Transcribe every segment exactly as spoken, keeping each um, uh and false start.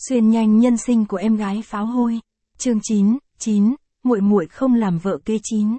Xuyên nhanh nhân sinh của em gái pháo hôi. Chương chín, chín, muội muội không làm vợ kế chín.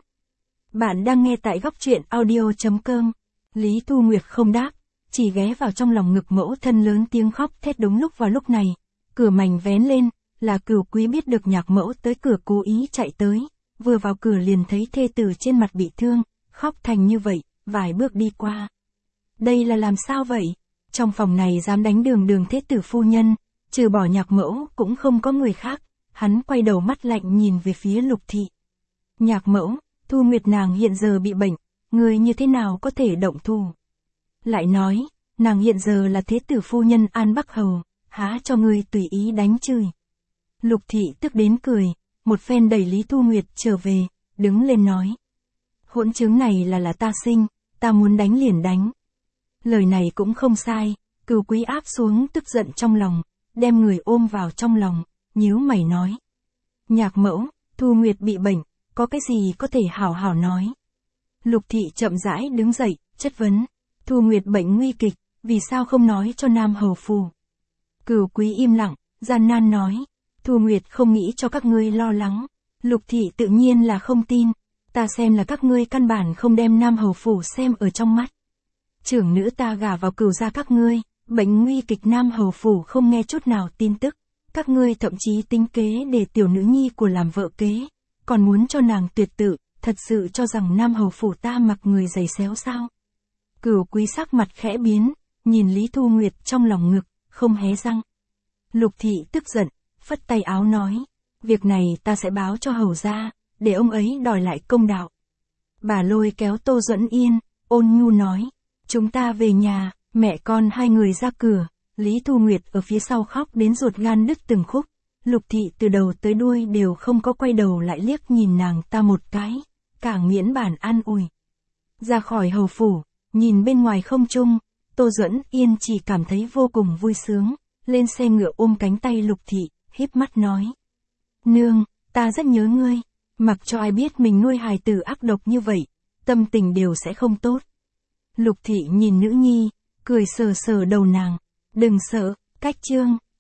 Bạn đang nghe tại góc truyện audio chấm com. Lý Thu Nguyệt không đáp, chỉ ghé vào trong lòng ngực mẫu thân lớn tiếng khóc thét. Đúng lúc vào lúc này, cửa mảnh vén lên, là Cửu Quý biết được Nhạc Mẫu tới cửa cố ý chạy tới, vừa vào cửa liền thấy thê tử trên mặt bị thương, khóc thành như vậy, vài bước đi qua. Đây là làm sao vậy? Trong phòng này dám đánh đường đường thế tử phu nhân, trừ bỏ Nhạc Mẫu cũng không có người khác. Hắn quay đầu mắt lạnh nhìn về phía Lục Thị. Nhạc Mẫu, Thu Nguyệt nàng hiện giờ bị bệnh, người như thế nào có thể động thủ? Lại nói, nàng hiện giờ là thế tử phu nhân An Bắc Hầu, há cho ngươi tùy ý đánh chửi. Lục Thị tức đến cười, một phen đẩy Lý Thu Nguyệt trở về, đứng lên nói. Hỗn chứng này là là ta sinh, ta muốn đánh liền đánh. Lời này cũng không sai, Cửu Quý áp xuống tức giận trong lòng, đem người ôm vào trong lòng, nhíu mày nói. Nhạc Mẫu, Thu Nguyệt bị bệnh, có cái gì có thể hảo hảo nói. Lục Thị chậm rãi đứng dậy, chất vấn. Thu Nguyệt bệnh nguy kịch, vì sao không nói cho Nam Hầu Phủ? Cửu Quý im lặng, gian nan nói. Thu Nguyệt không nghĩ cho các ngươi lo lắng. Lục Thị tự nhiên là không tin. Ta xem là các ngươi căn bản không đem Nam Hầu Phủ xem ở trong mắt. Trưởng nữ ta gả vào Cửu gia các ngươi, bệnh nguy kịch Nam Hầu Phủ không nghe chút nào tin tức. Các ngươi thậm chí tính kế để tiểu nữ nhi của làm vợ kế, còn muốn cho nàng tuyệt tự, thật sự cho rằng Nam Hầu Phủ ta mặc người giày xéo sao? Cửu Quý sắc mặt khẽ biến, nhìn Lý Thu Nguyệt trong lòng ngực, không hé răng. Lục Thị tức giận, phất tay áo nói, việc này ta sẽ báo cho Hầu gia, để ông ấy đòi lại công đạo. Bà lôi kéo Tô Duẫn Yên, ôn nhu nói, chúng ta về nhà, mẹ con hai người ra cửa. Lý Thu Nguyệt ở phía sau khóc đến ruột gan đứt từng khúc. Lục Thị từ đầu tới đuôi đều không có quay đầu lại liếc nhìn nàng ta một cái, càng miễn bản an ủi. Ra khỏi hầu phủ, nhìn bên ngoài không trung, Tô Duẫn Yên chỉ cảm thấy vô cùng vui sướng, lên xe ngựa ôm cánh tay Lục Thị, híp mắt nói. Nương, ta rất nhớ ngươi, mặc cho ai biết mình nuôi hài tử ác độc như vậy, tâm tình đều sẽ không tốt. Lục Thị nhìn nữ nhi, cười sờ sờ đầu nàng. Đừng sợ, cách chương,